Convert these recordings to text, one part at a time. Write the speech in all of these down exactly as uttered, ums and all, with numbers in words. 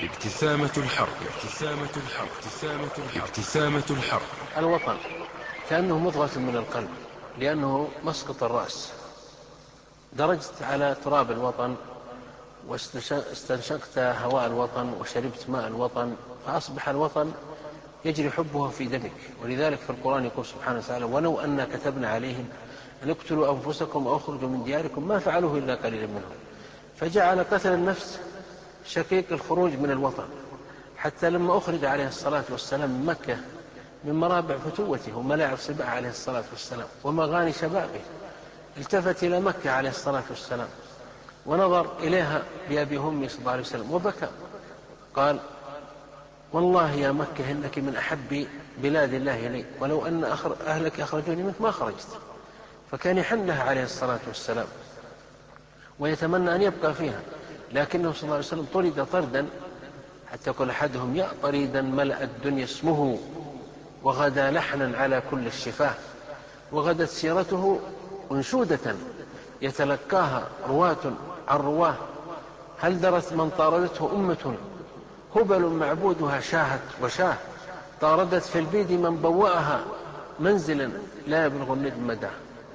ابتسامة الحق ابتسامة الحق ابتسامة الحق ابتسامة الحق. الوطن كأنه مضغة من القلب، لأنه مسقط الرأس. درجت على تراب الوطن واستنشقت هواء الوطن وشربت ماء الوطن، فأصبح الوطن يجري حبه في دمك. ولذلك في القرآن يقول سبحانه وتعالى: ولو أن كتبنا عليهم أن اقتلوا أنفسكم أو اخرجوا من دياركم ما فعلوه إلا قليلا منهم. فجعل قتل النفس شقيق الخروج من الوطن، حتى لما أخرج عليه الصلاة والسلام من مكة من مرابع فتوته وملاعب سباع عليه الصلاة والسلام ومغاني شبابه، التفت إلى مكة عليه الصلاة والسلام ونظر إليها بأبي همي صلى الله عليه وسلم وبكى، قال: والله يا مكة إنك من أحب بلاد الله إلي، ولو أن أهلك أخرجوني منك ما خرجت. فكان يحن لها عليه الصلاة والسلام ويتمنى أن يبقى فيها، لكنه صلى الله عليه وسلم طرد طردا حتى يقول أحدهم: يا طريدا ملأ الدنيا اسمه وغدا لحنا على كل الشفاه. وغدت سيرته أنشودة يتلقاها رواة عن رواه، هل درت من طاردته أمة هبل معبودها شاهت وشاه، طاردت في البيد من بوأها منزلا لا يبلغ الندم مداه.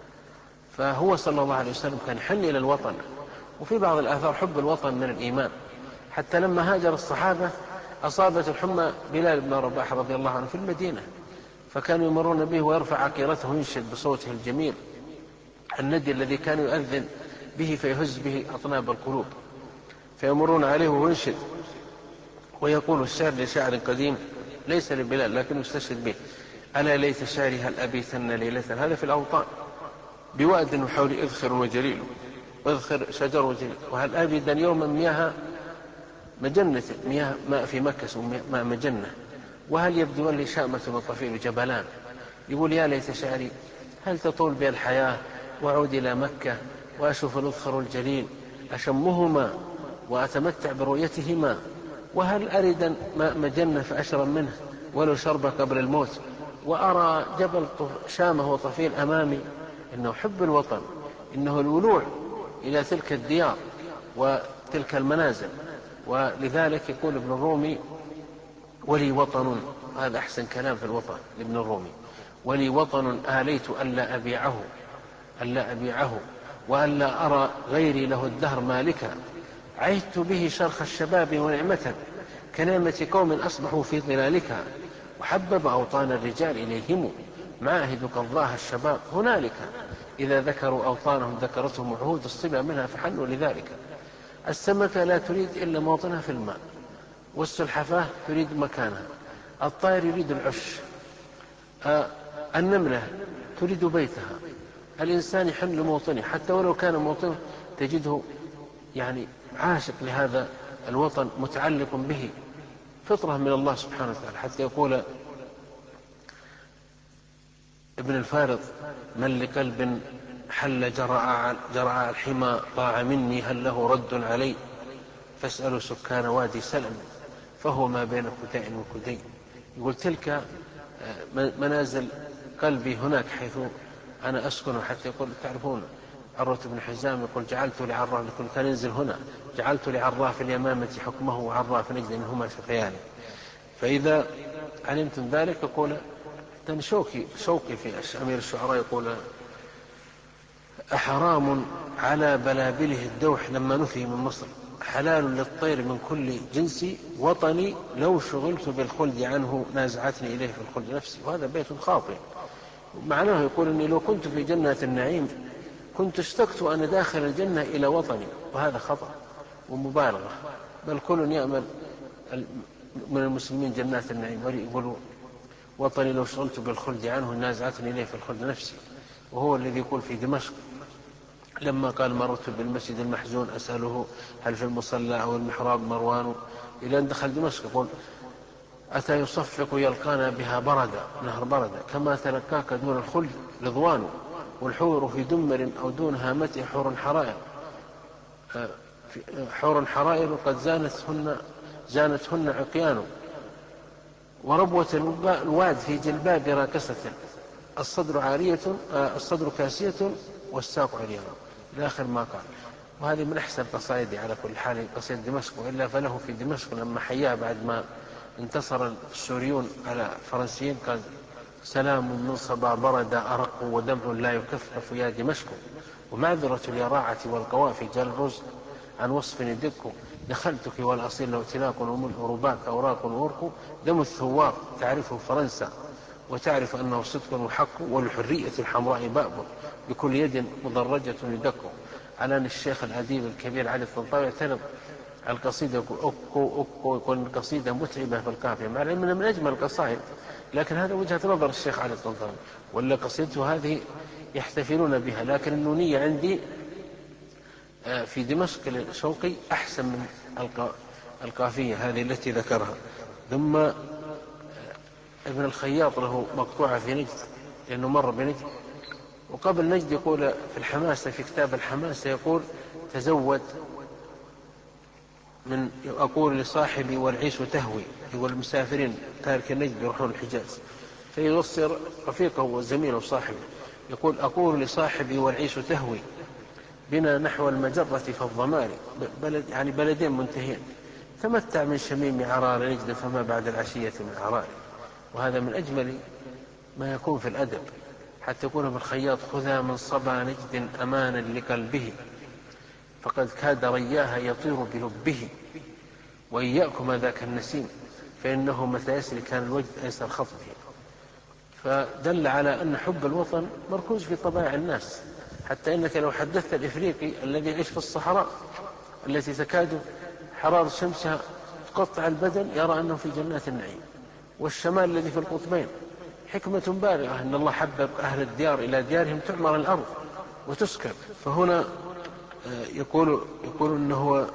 فهو صلى الله عليه وسلم كان حن إلى الوطن. وفي بعض الآثار حب الوطن من الإيمان، حتى لما هاجر الصحابة أصابت الحمى بلال بن رباح رضي الله عنه في المدينة، فكانوا يمرون به ويرفع عقيرته وينشد بصوته الجميل الندي الذي كان يؤذن به فيهز به أطناب القلوب، فيمرون عليه وينشد ويقول الشعر لشاعر قديم ليس لبلال لكن يستشهد به: ألا ليت شعري هل أبيتن ليلة، هذا في الأوطان، بواد وحول إذخر وجليل وإذخر شجر وجليل، وهل أبدا يوما مياه مجنة، مياه ماء في مكة ماء مجنة، وهل يبدو لي شامة وطفيل جبلان. يقول: يا ليت شعري هل تطول بي الحياة وأعود إلى مكة وأشوف الإذخر الجليل أشمهما وأتمتع برؤيتهما، وهل أردا ماء مجنة فأشرب منه ولو شرب قبل الموت، وأرى جبل شامة وطفيل أمامي. إنه حب الوطن، إنه الولوع إلى تلك الديار وتلك المنازل. ولذلك يقول ابن الرومي: ولي وطن، هذا أحسن كلام في الوطن لابن الرومي: ولي وطن آليت ألا أبيعه ألا أبيعه وألا أرى غيري له الدهر مالكا، عهدت به شرخ الشباب ونعمة كنعمة قوم أصبحوا في ظلالك، وحبب أوطان الرجال إليهم معاهدك الله الشباب هنالك، إذا ذكروا أوطانهم ذكرتهم عهود الصبا منها فحنوا لذلك. السمكة لا تريد إلا موطنها في الماء، والسلحفاة تريد مكانها، الطائر يريد العش، آه النملة تريد بيتها، الإنسان يحن لموطنه حتى ولو كان موطنه تجده يعني عاشق لهذا الوطن متعلق به، فطرة من الله سبحانه وتعالى. حتى يقول ابن الفارض: من لقلب حل جرعاء الحمى ضاع مني هل له رد علي، فاسألوا سكان وادي سلم فهو ما بين كداء وكدين. يقول: تلك منازل قلبي هناك حيث أنا أسكن. حتى يقول: تعرفون عروة بن حزام يقول: جعلت لعراه، يقول كان ينزل هنا: جعلت لعراه في اليمامة حكمه وعراه في نجد إنهما شقيان. فإذا علمتم ذلك يقول شوقي شوقي في أمير الشعراء يقول: أحرام على بلابله الدوح لما نفي من مصر، حلال للطير من كل جنسي، وطني لو شغلت بالخلد عنه نازعتني إليه في الخلد نفسي. وهذا بيت خاطئ، معناه يقول أني لو كنت في جنة النعيم كنت اشتقت أنا داخل الجنة إلى وطني، وهذا خطأ ومبالغة، بل كل يأمل من المسلمين جنات النعيم، ويقولوا وطني لو شغلت بالخلد عنه نازعتني إليه في الخلد نفسي. وهو الذي يقول في دمشق لما قال: مررت بالمسجد المحزون أسأله هل في المصلى أو المحراب مروان، إلى أن دخل دمشق يقول: أتى يصفق يلقانا بها بردا، نهر بردا، كما تلقاك دون الخلد رضوان، والحور في دمر أو دون هامته حور حرائر، حور حرائر قد زانتهن زانتهن عقيان، وربوة الواد في جلباب راكسة، الصدر عارية الصدر كاسية والساق عريان، إلى آخر ما قال. وهذه من أحسن قصائدي على كل حال، قصيدة دمشق. وإلا فله في دمشق لما حياه بعد ما انتصر السوريون على الفرنسيين قال: سلام من صبا برد أرق ودمع لا يكفف يا دمشق، ومعذرة اليراعة والقوافي جلرز عن وصف يدك، دخلتك والأصيل لو تلاق وملء رباك أوراق وورق، دم الثوار تعرفه فرنسا وتعرف أنه صدق وحق، والحرية الحمراء باب بكل يد مضرجة يدك. على أن الشيخ الأديب الكبير علي الطنطاوي اعترض على القصيدة يقول أكو أكو، يقول القصيدة متعبة في القافية، مع أنها من أجمل القصائد، لكن هذا وجهة نظر الشيخ علي الطنطاوي، ولا قصيدته هذه يحتفلون بها. لكن النونية عندي في دمشق الشوقي أحسن من القافية هذه التي ذكرها. ثم ابن الخياط له مقطوعة في نجد لأنه مر بنجد، وقبل نجد يقول في الحماسة، في كتاب الحماسة يقول: تزود من أقول لصاحبي والعيش تهوي، يقول المسافرين تارك النجد يروحون الحجاز، فيوصي رفيقه وزميله وصاحبه يقول: أقول لصاحبي والعيش تهوي بنا نحو المجرة فالضمار، بلد يعني بلدين منتهين، تمتع من شميم عرار نجد فما بعد العشية من عرار. وهذا من أجمل ما يكون في الأدب، حتى يكون ابن الخياط: خذا من صبا نجد أمانا لقلبه، فقد كاد رياها يطير بلبه، وإياكم ذاك النسيم فإنه متى يسري كان الوجد أيسر خطبه. فدل على أن حب الوطن مركوز في طبائع الناس، حتى إنك لو حدثت الإفريقي الذي يعيش في الصحراء التي تكاد حرارة شمسها تقطع البدن يرى أنه في جنات النعيم، والشمال الذي في القطبين حكمة بالغة أن الله حبب أهل الديار إلى ديارهم تعمر الأرض وتسكن. فهنا يقول يقول أنه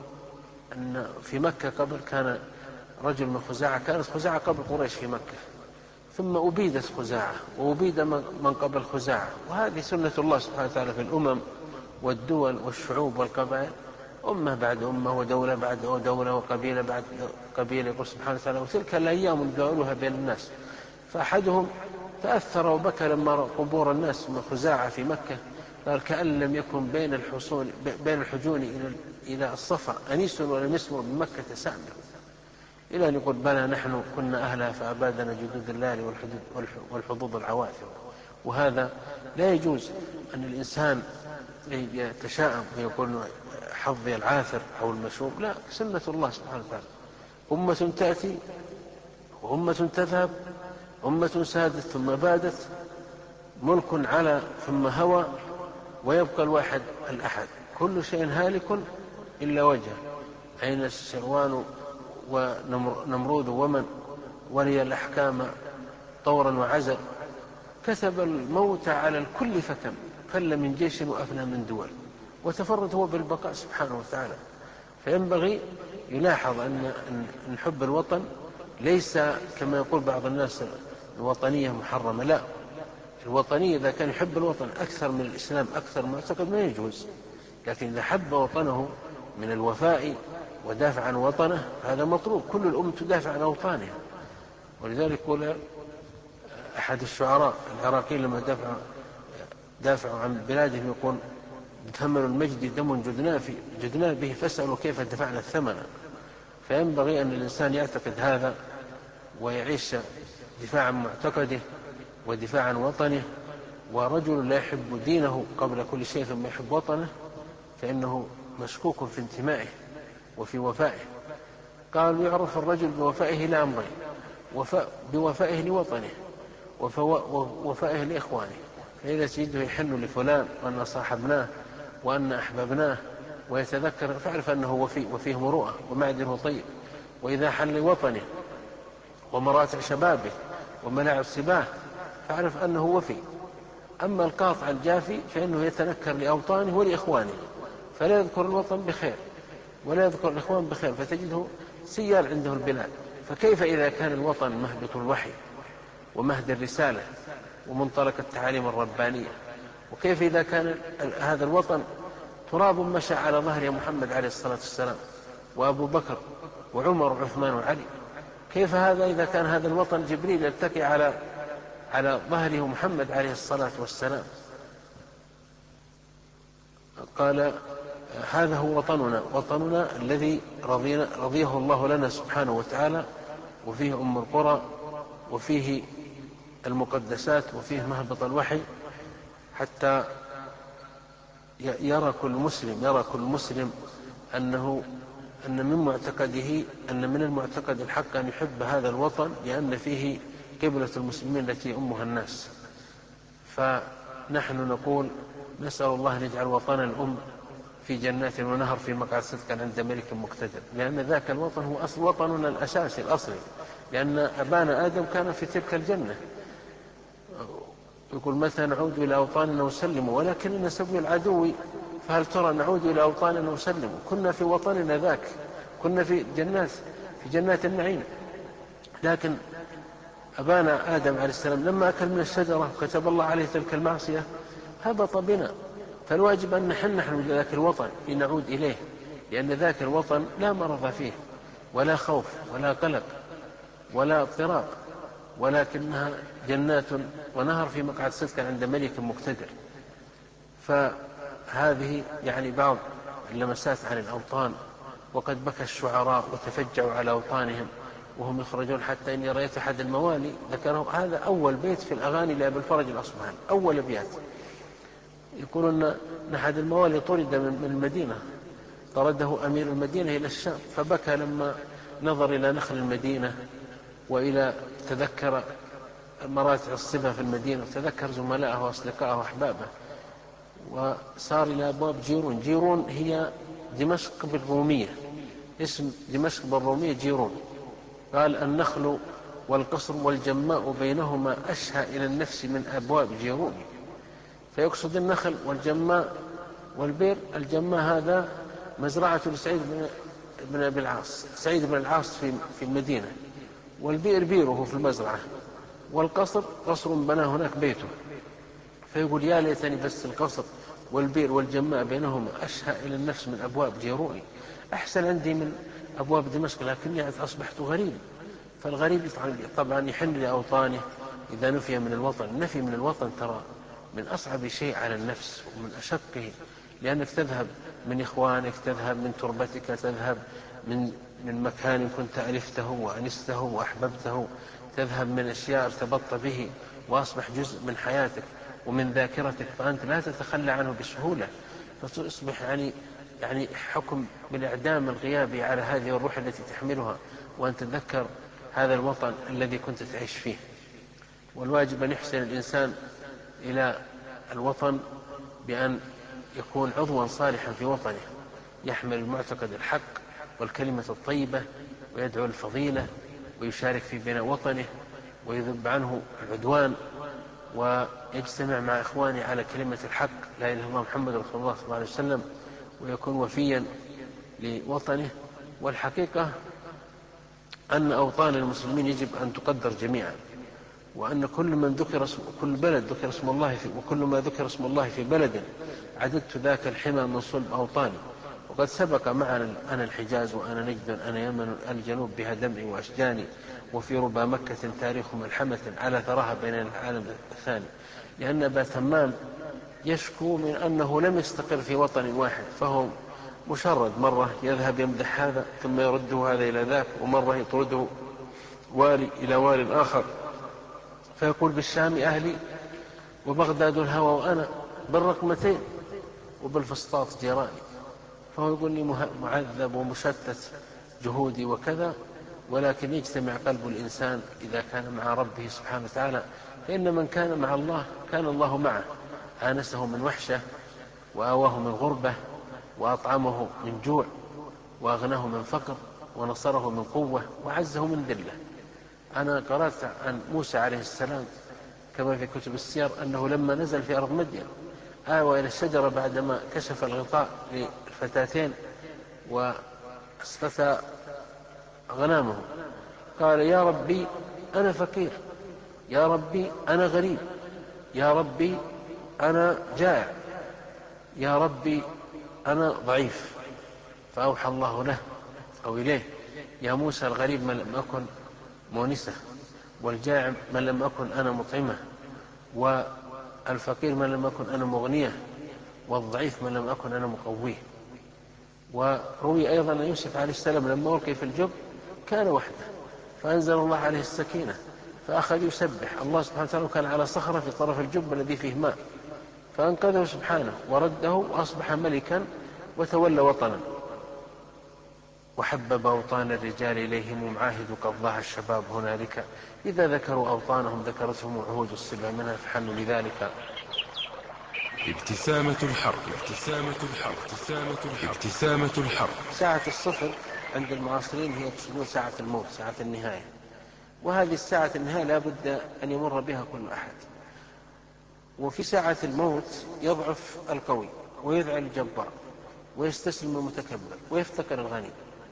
أن في مكة قبل كان رجل من خزاعة، كانت خزاعة قبل قريش في مكة، ثم أبيدت خزاعة وأبيد من قبل خزاعة، وهذه سنة الله سبحانه وتعالى في الأمم والدول والشعوب والقبائل، أمة بعد أمة ودولة بعد دولة وقبيلة بعد قبيلة، يقول سبحانه وتعالى: وتلك الأيام نداولها بين الناس. فأحدهم تأثر وبكى لما رأى قبور الناس من خزاعة في مكة، قال: كأن لم يكن بين الحصون بين الحجون إلى إلى الصفا أنيس ولم يسمع بمكة سامع، إلى أن يقول: بلى نحن كنا أهلها فأبادنا جدود الليل والحظوظ العواثر. وهذا لا يجوز أن الإنسان يتشاءم ويقول حظي العاثر أو المشوم، لا، سنة الله سبحانه وتعالى: أمة تأتي وأمة تذهب، أمة سادت ثم بادت، ملك على ثم هوى، ويبقى الواحد الأحد، كل شيء هالك إلا وجهه، أين الشروان ونمرود ومن ولي الأحكام طورا وعزل، كتب الموت على الكل فكم فل من جيش وأفنى من دول، وتفرد هو بالبقاء سبحانه وتعالى. فينبغي يلاحظ أن أن حب الوطن ليس كما يقول بعض الناس الوطنية محرمة، لا، الوطنية إذا كان يحب الوطن أكثر من الإسلام أكثر ما اعتقد ما يجوز، لكن إذا حب وطنه من الوفاء ودافع عن وطنه هذا مطلوب، كل الأمة تدافع عن أوطانها. ولذلك يقول أحد الشعراء العراقيين لما دافعوا دافعوا عن بلادهم يقول: ثمن المجد دم جدنا في جدنا به فاسألوا كيف دفعنا الثمن. فينبغي أن الإنسان يعتقد هذا ويعيش دفاعا عن معتقده ودفاعا عن وطنه. ورجل لا يحب دينه قبل كل شيء ثم يحب وطنه فإنه مشكوك في انتمائه وفي وفائه. قالوا: يعرف الرجل بوفائه لأمرين: وفاء بوفائه لوطنه ووفائه لإخوانه، فإذا تجده يحن لفلان وأن صاحبناه وأن أحببناه ويتذكر فاعرف أنه وفي وفيه مروءة ومعدنه طيب. وإذا حن لوطنه ومراتع شبابه وملاعب سباه فاعرف أنه وفي. أما القاطع الجافي فإنه يتنكر لأوطانه ولإخوانه، فلا يذكر الوطن بخير ولا يذكر الإخوان بخير، فتجده سيال عنده البلاد. فكيف إذا كان الوطن مهبط الوحي ومهد الرسالة ومنطلق التعاليم الربانية؟ وكيف إذا كان هذا الوطن تراب مشى على ظهر محمد عليه الصلاة والسلام وأبو بكر وعمر وعثمان وعلي؟ كيف هذا إذا كان هذا الوطن جبريل يلتقي على على ظهره محمد عليه الصلاة والسلام؟ قال هذا هو وطننا، وطننا الذي رضينا رضيه الله لنا سبحانه وتعالى، وفيه أم القرى، وفيه المقدسات، وفيه مهبط الوحي، حتى يرى كل مسلم يرى كل مسلم أنه أن من معتقده أن من المعتقد الحق أن يحب هذا الوطن، لأن فيه قبلة المسلمين التي أمها الناس. فنحن نقول نسأل الله أن يجعل وطن الأم في جنات ونهر في مقعد صدق عند ملك مقتدر، لأن ذاك الوطن هو أصل وطننا الأساسي الأصلي، لأن أبانا آدم كان في تلك الجنة. يقول متى نعود إلى أوطاننا نسلم ولكننا سبي العدو، فهل ترى نعود إلى أوطاننا نسلم؟ كنا في وطننا ذاك، كنا في جنات في جنات النعيم، لكن أبانا آدم عليه السلام لما أكل من الشجرة كتب الله عليه تلك المعصية هبط بنا. فالواجب أن نحن نحن ذاك الوطن لنعود إليه، لأن ذاك الوطن لا مرض فيه ولا خوف ولا قلق ولا اضطراب، ولكنها جنات ونهر في مقعد صدق عند ملك مقتدر. فهذه يعني بعض اللمسات عن الأوطان. وقد بكى الشعراء وتفجعوا على أوطانهم وهم يخرجون، حتى إني رأيت أحد الموالي ذكره، هذا أول بيت في الأغاني لأبي الفرج الأصبهاني، أول أبيات. يقولون أن أحد الموالي طرد من المدينة، طرده أمير المدينة إلى الشام، فبكى لما نظر إلى نخل المدينة وإلى تذكر مراتع الصبا في المدينة، وتذكر زملائه وأصدقائه وأحبابه، وصار إلى أبواب جيرون. جيرون هي دمشق بالرومية، اسم دمشق بالرومية جيرون. قال النخل والقصر والجماء بينهما أشهى إلى النفس من أبواب جيرون. فيقصد النخل والجماء والبير. الجماء هذا مزرعة لسعيد بن أبي العاص، سعيد بن العاص في في المدينة، والبئر بيره في المزرعة، والقصر قصر بناه هناك بيته. فيقول يا ليتني بس القصر والبئر والجماء بينهما أشهى إلى النفس من أبواب جيروني، أحسن عندي من أبواب دمشق، لكني أصبحت غريب. فالغريب طبعا يحن لأوطانه إذا نفي من الوطن. النفي من الوطن ترى من أصعب شيء على النفس ومن أشقه، لأنك تذهب من إخوانك، تذهب من تربتك، تذهب من من مكان كنت ألفته وأنسته وأحببته، تذهب من أشياء ارتبطت به وأصبح جزء من حياتك ومن ذاكرتك، فأنت لا تتخلى عنه بسهولة، فتصبح يعني يعني حكم بالإعدام الغيابي على هذه الروح التي تحملها، وأن تتذكر هذا الوطن الذي كنت تعيش فيه. والواجب أن يحسن الإنسان إلى الوطن بأن يكون عضوا صالحا في وطنه، يحمل المعتقد الحق والكلمة الطيبة، ويدعو الفضيلة، ويشارك في بناء وطنه، ويذب عنه العدوان، ويجتمع مع إخوانه على كلمة الحق لا إله إلا الله محمد رسول الله صلى الله عليه وسلم، ويكون وفيا لوطنه. والحقيقة أن أوطان المسلمين يجب أن تقدر جميعا، وأن كل من ذكر اسم كل بلد ذكر اسم الله في، وكل ما ذكر اسم الله في بلد عددت ذاك الحمى من صلب أوطاني. وقد سبق معنا أنا الحجاز وأنا نجد أنا يمن الجنوب بها دمعي وأشجاني، وفي ربى مكة تاريخ ملحمة على ثراها بين العالم الثاني. لأن أبا تمام يشكو من أنه لم يستقر في وطن واحد، فهو مشرد، مرة يذهب يمدح هذا ثم يرده هذا إلى ذاك، ومرة يطرده والي إلى والي آخر، فيقول بالشام أهلي وبغداد الهوى وأنا بالرقمتين وبالفسطاط جيراني. فهو يقول لي معذب ومشتت جهودي وكذا، ولكن يجتمع قلب الإنسان إذا كان مع ربه سبحانه وتعالى، فإن من كان مع الله كان الله معه، آنسه من وحشة، وآواه من غربة، وأطعمه من جوع، وأغناه من فقر، ونصره من قوة، وعزه من ذلة. أنا قرأت عن موسى عليه السلام كما في كتب السير أنه لما نزل في أرض مدين آوى إلى الشجرة بعدما كشف الغطاء للفتاتين وأسقط غنامه، قال يا ربي أنا فقير، يا ربي أنا غريب، يا ربي أنا جائع، يا ربي أنا ضعيف. فأوحى الله له أو إليه يا موسى الغريب من لم أكن مونسة، والجائع من لم أكن أنا مطعمة، والفقير من لم أكن أنا مغنية، والضعيف من لم أكن أنا مقويه. وروي أيضا أن يوسف عليه السلام لما ألقي في الجب كان وحده، فأنزل الله عليه السكينة فأخذ يسبح الله سبحانه وتعالى، وكان على صخرة في طرف الجب الذي فيه ماء، فأنقذه سبحانه ورده وأصبح ملكا وتولى وطنا. وحبب أوطان الرجال إليهم معاهد قد ضاع الشباب هنالك، إذا ذكروا أوطانهم ذكرتهم عهود الصبا منها فحنوا لذلك. ابتسامة الحق ابتسامة الحق ابتسامة الحق ابتسامة الحق. ساعة الصفر عند المعاصرين هي تسمون ساعة الموت، ساعة النهاية، وهذه الساعة النهاية لا بد أن يمر بها كل أحد. وفي ساعة الموت يضعف القوي ويذعل الجبار ويستسلم المتكبر ويفتقر الغني.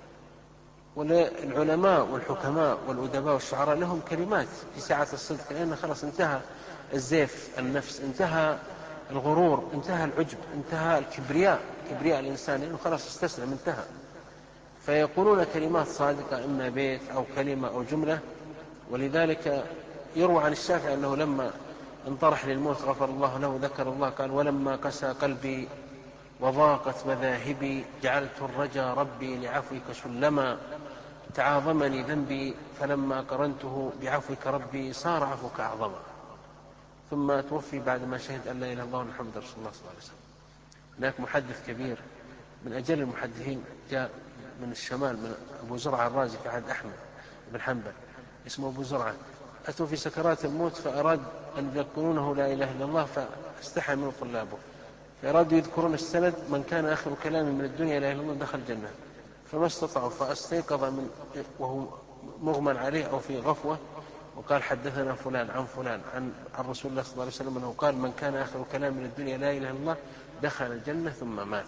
والعلماء والحكماء والأدباء والشعراء لهم كلمات في ساعة الصدق، لأن خلاص انتهى الزيف النفس، انتهى الغرور، انتهى العجب، انتهى الكبرياء، كبرياء الإنسان، لأنه خلاص استسلم انتهى. فيقولون كلمات صادقة، إما بيت أو كلمة أو جملة. ولذلك يروى عن الشافعي أنه لما انطرح للموت غفر الله له ذكر الله قال: ولما قسى قلبي وضاقت مذاهبي جعلت الرجا ربي لعفوك سلما، تعاظمني ذنبي فلما قرنته بعفوك ربي صار عفوك أعظما. ثم توفي بعد ما شهد أن لا إله إلا الله محمد رسول الله صلى الله عليه وسلم. هناك محدث كبير من أجل المحدثين جاء من الشمال، من أبو زرعة الرازي في عهد أحمد بن حنبل، اسمه أبو زرعة، أتوا في سكرات الموت فأراد أن يذكرونه لا إله إلا الله، فاستحى من طلابه، فأرادوا يذكرون السند: من كان آخر كلامه من الدنيا لا إله إلا الله دخل الجنة، فما استطاعوا، فاستيقظ من وهو مغمى عليه أو في غفوة وقال: حدثنا فلان عن فلان عن عن رسول الله صلى الله عليه وسلم أنه قال: من كان آخر كلام من الدنيا لا إله إلا الله دخل الجنة ثم مات.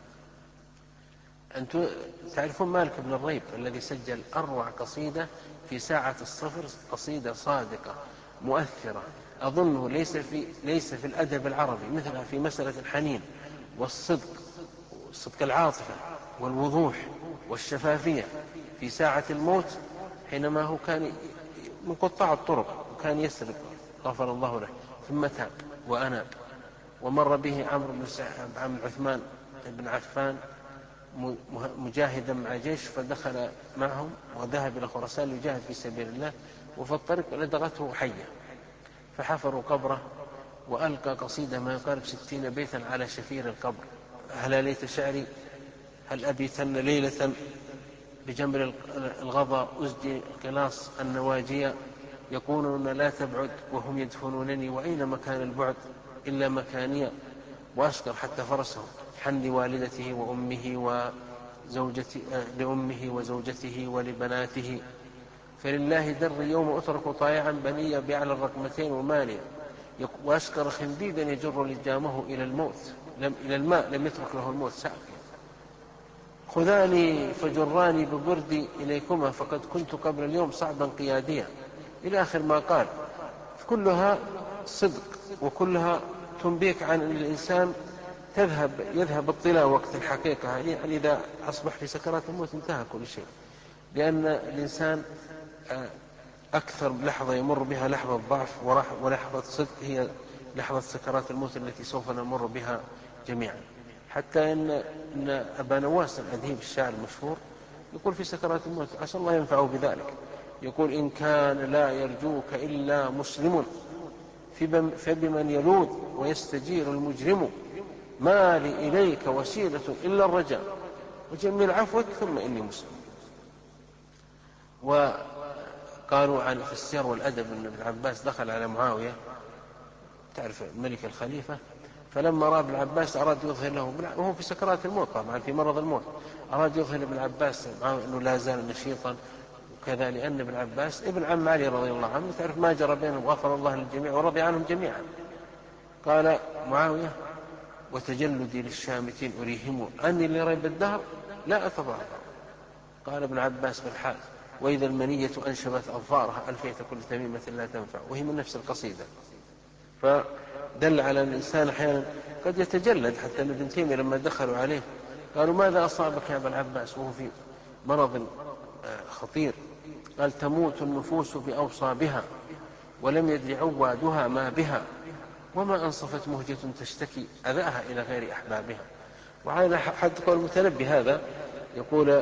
أنتم تعرفون مالك بن الريب الذي سجل أروع قصيدة في ساعة الصفر، قصيدة صادقة مؤثرة، أظنه ليس في ليس في الأدب العربي مثلها في مسألة الحنين والصدق، صدق العاطفة والوضوح والشفافية في ساعة الموت، حينما هو كان من قطاع الطرق وكان يسرق غفر الله له، ثم تاب وأناب. ومر به عمرو بن عم عثمان بن عفان مجاهدا مع جيش، فدخل معهم وذهب إلى خراسان ليجاهد في سبيل الله، وفي الطريق لدغته حية فحفروا قبره وألقى قصيدة ما يقارب ستين بيتا على شفير القبر: هل ليت شعري هل أبيتن ليلة بجمر الغضا أزجي قلاص النواجية، يقولون لا تبعد وهم يدفنونني وأين مكان البعد إلا مكانية، وأشكر حتى فرسه حن والدته وأمه وزوجته لأمه وزوجته ولبناته، فلله در يوم أترك طائعا بنية بأعلى الرقمتين وماليا، وأشكر خنديدا يجر لجامه إلى الموت لم إلى الماء لم يترك له الموت ساقيا، خذاني فجراني ببردي إليكما فقد كنت قبل اليوم صعبا قياديا، إلى آخر ما قال. كلها صدق وكلها تنبيك عن أن الإنسان تذهب يذهب الطلاء وقت الحقيقة، يعني إذا أصبح في سكرات الموت انتهى كل شيء، لأن الإنسان أكثر لحظة يمر بها لحظة ضعف ولحظة صدق هي لحظة سكرات الموت التي سوف نمر بها جميعا. حتى إن, إن أبا نواس الأديب الشاعر المشهور يقول في سكرات الموت عسى الله ينفعه بذلك، يقول: إن كان لا يرجوك إلا مسلم فبمن يلوذ ويستجير المجرم، ما لي إليك وسيلة إلا الرجاء وجميل عفوك ثم إني مسلم. وقالوا عن في السير والأدب أن ابن عباس دخل على معاوية، تعرف الملك الخليفة، فلما رأى ابن عباس أراد يظهر له وهو في سكرات الموت طبعا في مرض الموت، أراد يظهر ابن عباس أنه لا زال نشيطا وكذا، لأن ابن عباس ابن عم علي رضي الله عنه، تعرف ما جرى بينهم غفر الله للجميع ورضي عنهم جميعا. قال معاوية: وتجلدي للشامتين أريهم أني لريب الدهر لا أتظاهر. قال ابن عباس في الحال: وإذا المنية أنشبت أظفارها ألفيت كل تميمة لا تنفع، وهي من نفس القصيدة. فدل على أن الإنسان أحيانا قد يتجلد، حتى أن ابن تيمية لما دخلوا عليه قالوا: ماذا أصابك يا ابن عباس وهو في مرض خطير؟ قال: تموت النفوس بأوصابها ولم يدري عوادها ما بها، وما أنصفت مهجة تشتكي أذاها إلى غير أحبابها. وعلى حد قول المتنبي هذا يقول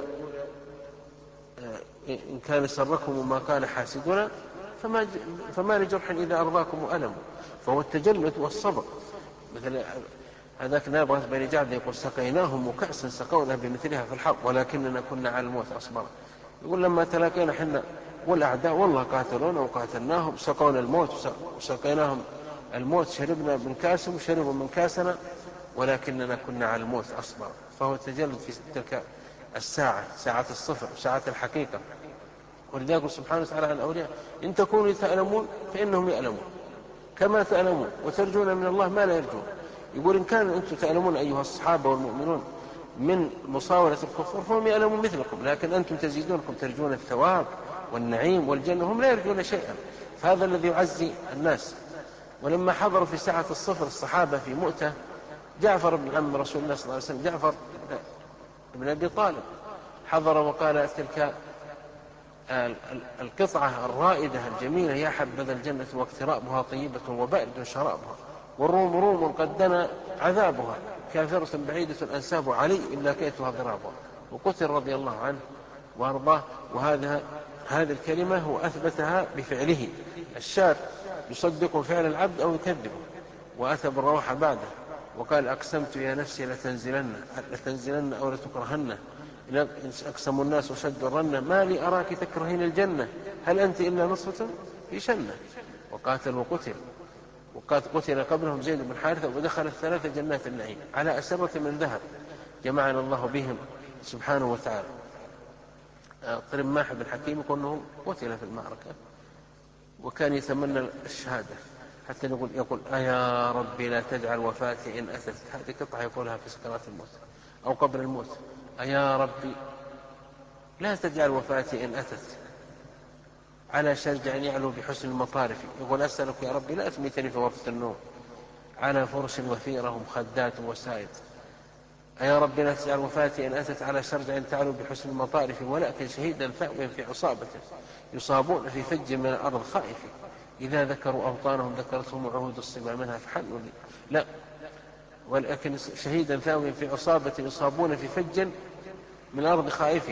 إن كان سركم وما كان حاسدنا فما, فما لجرح إذا أرضاكم وألم. فهو التجلد والصبر. مثل هذاك نابغة بن جعد يقول سقيناهم كأسا سقونا بمثلها في الحرب ولكننا كنا على الموت أصبر. يقول لما تلاقينا حنا والأعداء والله قاتلونا وقاتلناهم سقونا الموت وسقيناهم الموت شربنا من كاسهم وشربوا من كاسنا ولكننا كنا على الموت أصبر. فهو التجلد في تلك الساعة، ساعة الصفر، ساعة الحقيقة. ولذلك يقول سبحانه وتعالى عن الأولياء إن تكونوا تألمون فإنهم يألمون كما تألمون وترجون من الله ما لا يرجون. يقول إن كانوا أنتم تألمون أيها الصحابة والمؤمنون من مصاولة الكفر فهم يألمون مثلكم، لكن أنتم تزيدونكم ترجون الثواب والنعيم والجنة، هم لا يرجون شيئا. فهذا الذي يعزي الناس. ولما حضروا في ساعة الصفر الصحابة في مؤتة جعفر بن عم رسول الله صلى الله عليه وسلم جعفر بن أبي طالب حضر وقال تلك القطعة الرائدة الجميلة يا حبذا الجنة واقترابها طيبة وبارد شرابها والروم روم قد دنا عذابها كافرة بعيدة أنساب علي إلا كيتها ضرابها. وقتل رضي الله عنه وأرضاه. وهذا هذه الكلمة هو أثبتها بفعله. الشاعر يصدق فعل العبد أو يكذبه. وأتى بالروح بعده وقال أقسمت يا نفسي لتنزلن لتنزلن أو لتكرهن أقسم الناس وشدوا الرنة ما لي أراك تكرهين الجنة هل أنت إلا نصفة في شنة. وقاتل وقتل وقد قتل قبلهم زيد بن حارثة ودخل الثلاث جنات النعيم على أسرة من ذهب جمعنا الله بهم سبحانه وتعالى. قرماح بن حكيم يقول أنه قتل في المعركة وكان يتمنى الشهادة حتى يقول, يقول أيا ربي لا تجعل وفاتي إن أتت. هذه قطعة يقولها في سكرات الموت أو قبل الموت. أيا ربي لا تجعل وفاتي إن أتت على شرجع يعلو بحسن المطارف. يقول أسألك يا ربي لا تميتني في غرفة النوم على فرش وثيرة مخدات وسائد. أيا ربي لا تجعل وفاتي إن أتت على شرجع تعلو بحسن المطارف ولكن شهيدا ثأويا في عصابة يصابون في فج من الأرض خائف إذا ذكروا أوطانهم ذكرتهم عهود الصبا منها فحنوا لي. لا ولكن شهيدا ثاويا في عصابة يصابون في فج من الأرض خائف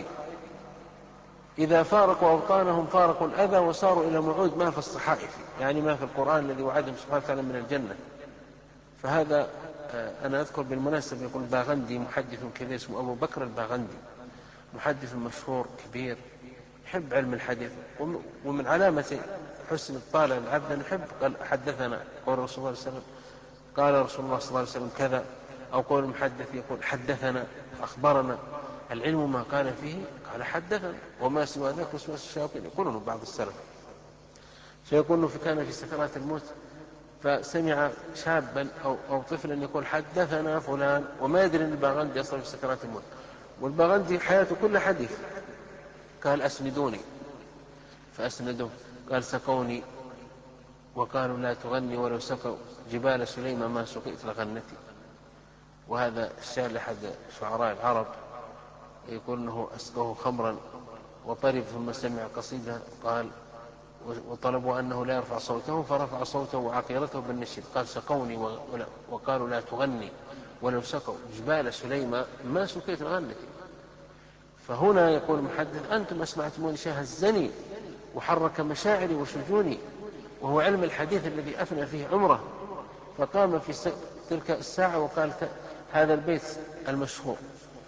إذا فارقوا أوطانهم فارقوا الأذى وصاروا إلى موعود ما في الصحائف، يعني ما في القرآن الذي وعدهم سبحانه وتعالى من الجنة. فهذا أنا أذكر بالمناسبة يقول الباغندي محدث كبير اسمه أبو بكر الباغندي محدث مشهور كبير يحب علم الحديث. ومن علامة حسن الطالع العبد نحب قال حدثنا قول رسول الله صلى الله عليه وسلم قال رسول الله صلى الله عليه وسلم كذا أو قول المحدث يقول حدثنا أخبرنا. العلم ما قال فيه قال حدثنا وما سوى ذاك وسوى الشياطين يقولون بعض السلف. فيقول كان في سكرات الموت فسمع شابا أو, أو طفلا يقول حدثنا فلان وما يدري أن الباغندي يصل في سكرات الموت. والباغندي حياته كل حديث. قال أسندوني فأسندوه قال سقوني وقالوا لا تغني ولو سقوا جبال سليم ما سقيت لغنتي. وهذا الشاعر لأحد شعراء العرب يقول أنه أسقوه خمرا وطرب ثم سمع قصيدة قال وطلبوا أنه لا يرفع صوته فرفع صوته وعقيرته بالنشيد قال سقوني وقالوا لا تغني ولو سقوا جبال سليم ما سقيت لغنتي. فهنا يقول المحدث أنتم أسمعتموني شهزني وحرك مشاعري وشجوني وهو علم الحديث الذي أفنى فيه عمره. فقام في تلك الساعة وقال هذا البيت المشهور.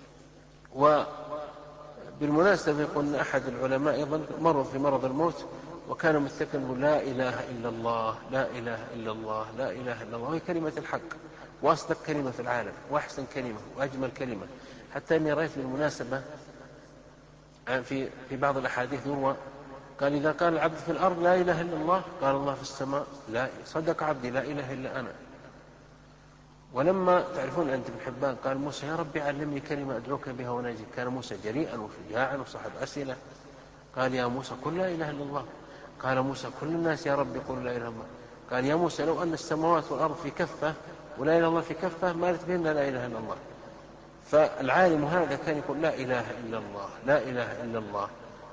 وبالمناسبة يقول أحد العلماء أيضا مر في مرض الموت وكان متكئا لا إله إلا الله لا إله إلا الله لا إله إلا الله وهي كلمة الحق وأصدق كلمة في العالم وأحسن كلمة وأجمل كلمة. حتى أني رأيت بالمناسبة في في بعض الأحاديث يروى قال إذا قال العبد في الأرض لا إله إلا الله قال الله في السماء لا صدق عبدي لا إله إلا أنا. ولما تعرفون عند ابن حبان قال موسى يا ربي علمني كلمة أدعوك بها وناجيك كان موسى جريئا وشجاعا وصاحب أسئلة. قال يا موسى قل لا إله إلا الله. قال موسى كل الناس يا ربي قل لا إله إلا الله. قال يا موسى لو أن السماوات والأرض في كفة ولا إله إلا الله في كفة مالت بهن لا إله إلا الله. فالعالم هذا كان يقول لا إله إلا الله لا إله إلا الله.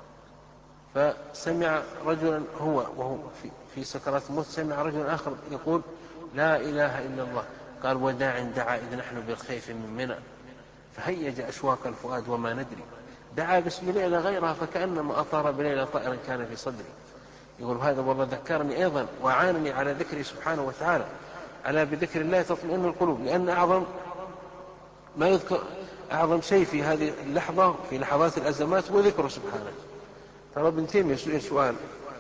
فسمع رجلا هو وهو في, في سكرات الموت سمع رجل آخر يقول لا إله إلا الله. قال وداع دعا إذ نحن بالخيف من منى فهيج أشواق الفؤاد وما ندري، دعا باسم ليلى غيرها فكأنما أطار بليلى طائرا كان في صدري. يقول هذا والله ذكرني أيضا وعانني على ذكره سبحانه وتعالى. ألا بذكر الله تطمئن القلوب، لأن أعظم ما يذكر أعظم شيء في هذه اللحظة في لحظات الأزمات هو ذكره سبحانه. ترى ابن تيمية سئل سؤال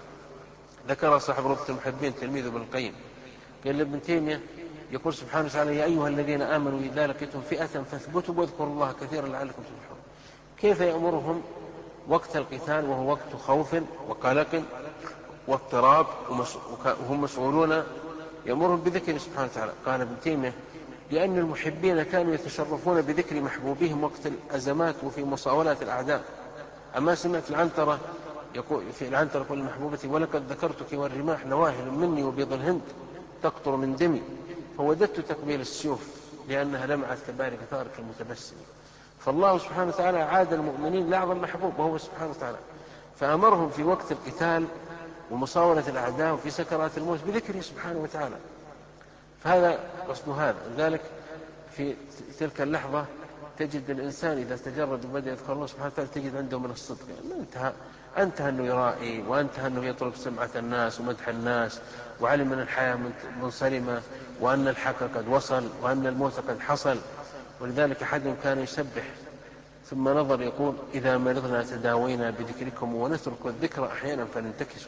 ذكر صاحب روضة المحبين تلميذ ابن القيم، قال لابن تيمية يقول سبحانه وتعالى يا أيها الذين آمنوا إذا لقيتم فئة فاثبتوا واذكروا الله كثيرا لعلكم تفلحون. كيف يأمرهم وقت القتال وهو وقت خوف وقلق واضطراب وهم مسؤولون، يأمرهم بذكر سبحانه وتعالى؟ قال ابن تيمية لأن المحبين كانوا يتشرفون بذكر محبوبهم وقت الأزمات وفي مصاولات الأعداء. أما سمعت العنترة يقول في العنترة يقول لمحبوبتي ولقد ذكرتك والرماح نواهل مني وبيض الهند تقطر من دمي فوددت تقبيل السيوف لأنها لمعت كبارك ثارك المتبسم. فالله سبحانه وتعالى عاد المؤمنين لأعظم محبوب وهو سبحانه وتعالى، فأمرهم في وقت القتال ومصاولة الأعداء وفي سكرات الموت بذكره سبحانه وتعالى. فهذا قصد هذا. لذلك في تلك اللحظة تجد الإنسان إذا تجرد وبدأ يذكر الله سبحانه وتعالى تجد عنده من الصدق أنه انتهى انتهى أنه يرائي، وانتهى أنه يطلب سمعة الناس ومدح الناس، وعلم أن الحياة منصرمة وأن الحق قد وصل وأن الموت قد حصل. ولذلك أحدهم كان يسبح ثم نظر يقول إذا مرضنا تداوينا بذكركم ونترك الذكر أحيانا فننتكسوا.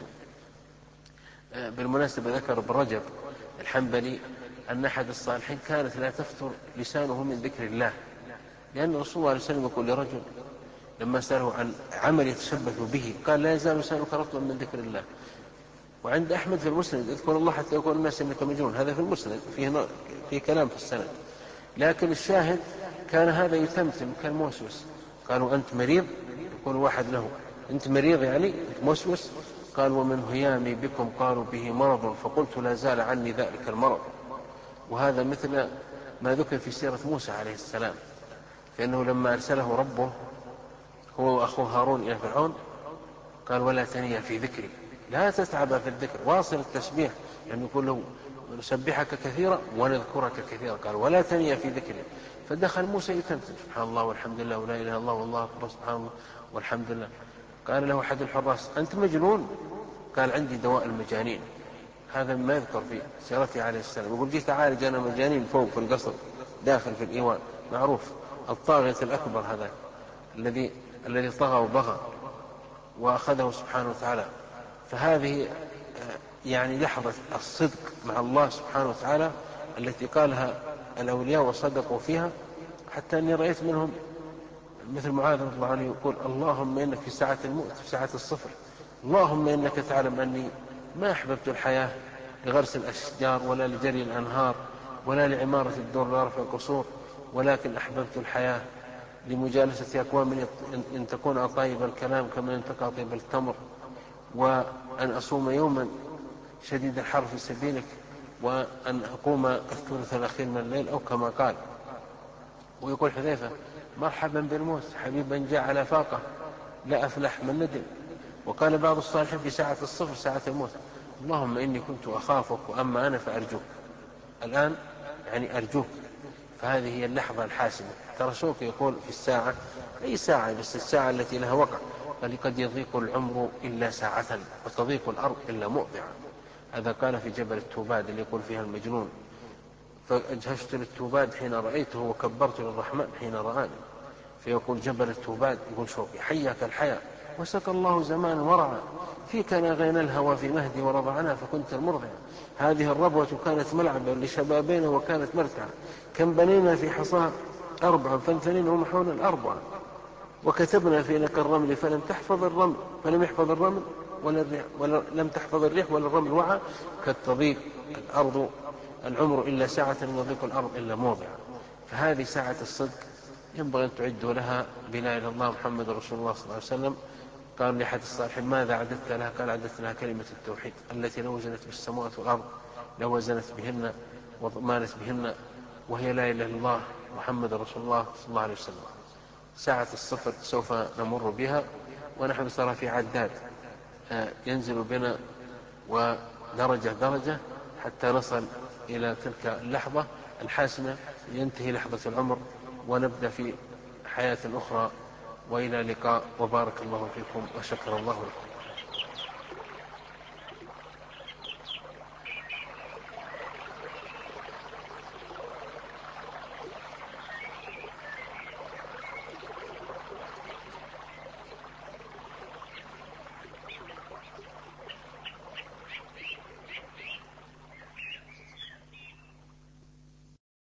بالمناسبة ذكر ابن رجب الحنبلي أن أحد الصالحين كانت لا تفتر لسانه من ذكر الله، لأن رسول الله عليه وسلم يقول لرجل لما سأله عن عمل يتشبث به قال لا يزال لسانك رطبا من ذكر الله. وعند أحمد في المسند اذكر الله حتى يقول الناس إنك مجنون، هذا في المسند فيه, فيه كلام في السند، لكن الشاهد كان هذا يتمتم كان موسوس. قالوا أنت مريض؟ يقول واحد له أنت مريض يعني أنت موسوس؟ قال ومن هيامي بكم قالوا به مرض فقلت لا زال عني ذلك المرض. وهذا مثل ما ذكر في سيرة موسى عليه السلام، فإنه لما أرسله ربه هو وأخوه هارون إلى فرعون قال ولا تنيا في ذكري، لا تتعب في الذكر، واصل التسبيح يعني يقول له نسبحك كثيرا ونذكرك كثيرا، قال ولا تنيا في ذكري. فدخل موسى يتمثل سبحان الله والحمد لله ولا إله إلا الله والله أكبر سبحان الله والحمد لله. قال له أحد الحراس أنت مجنون؟ قال عندي دواء المجانين. هذا ما يذكر في سيرته عليه السلام، يقول جيت أعالج أنا مجانين فوق في القصر داخل في الإيوان، معروف الطاغية الأكبر هذا الذي الذي طغى وبغى وأخذه سبحانه وتعالى. فهذه يعني لحظة الصدق مع الله سبحانه وتعالى التي قالها الأولياء وصدقوا فيها، حتى أني رأيت منهم مثل معاذ رضي الله عنه يقول اللهم إنك في ساعة الموت في ساعة الصفر اللهم إنك تعلم أني ما أحببت الحياة لغرس الأشجار ولا لجري الأنهار ولا لعمارة الدور ولا رفع القصور، ولكن أحببت الحياة لمجالسة أقوام إن تكون أطيب الكلام كما أن تقاطب التمر، وأن أصوم يوما شديد الحر في سبيلك، وأن أقوم الثلث الأخير من الليل أو كما قال. ويقول حذيفة مرحبا بالموت حبيبا جاء على فاقة لا أفلح من ندم. وقال بعض الصالحين في ساعة الصفر ساعة الموت اللهم إني كنت أخافك وأما أنا فأرجوك، الآن يعني أرجوك. فهذه هي اللحظة الحاسمة. ترى شوك يقول في الساعة أي ساعة بس الساعة التي لها وقع، قال قد يضيق العمر إلا ساعة وتضيق الأرض إلا موضعا. هذا قال في جبل التوباد اللي يقول فيها المجنون فأجهشت للتوباد حين رأيته وكبرت للرحمن حين رآني. فيقول جبل التوباد يقول شوقي حياك الحياة وسك الله زمان ورعا فيك ناغينا الهوى في مهدي ورضعنا فكنت المرضع. هذه الربوة كانت ملعبا لشبابنا وكانت مرتعا كم بنينا في حصاها أربعا فانثنين ومحونا الأربعة وكتبنا في لك الرمل فلم تحفظ الرمل فلم يحفظ الرمل ولا الريح ولا لم تحفظ الريح ولا الرمل وعى كالتضيق الأرض العمر إلا ساعة وضيق الأرض إلا موضع. فهذه ساعة الصدق ينبغي أن تعدوا لها بلا إله إلا الله محمد رسول الله صلى الله عليه وسلم. قال لأحد الصالحين ماذا عددت لها؟ قال عددت لها كلمة التوحيد التي لو وزنت بالسماوات والأرض لو وزنت بهن وضمانت بهن، وهي لا إله إلا الله محمد رسول الله صلى الله عليه وسلم. ساعة الصفر سوف نمر بها ونحن صار في عداد ينزل بنا ودرجة درجة حتى نصل إلى تلك اللحظة الحاسمة ينتهي لحظة العمر ونبدأ في حياة أخرى، وإلى لقاء، وبارك الله فيكم وشكر الله لكم.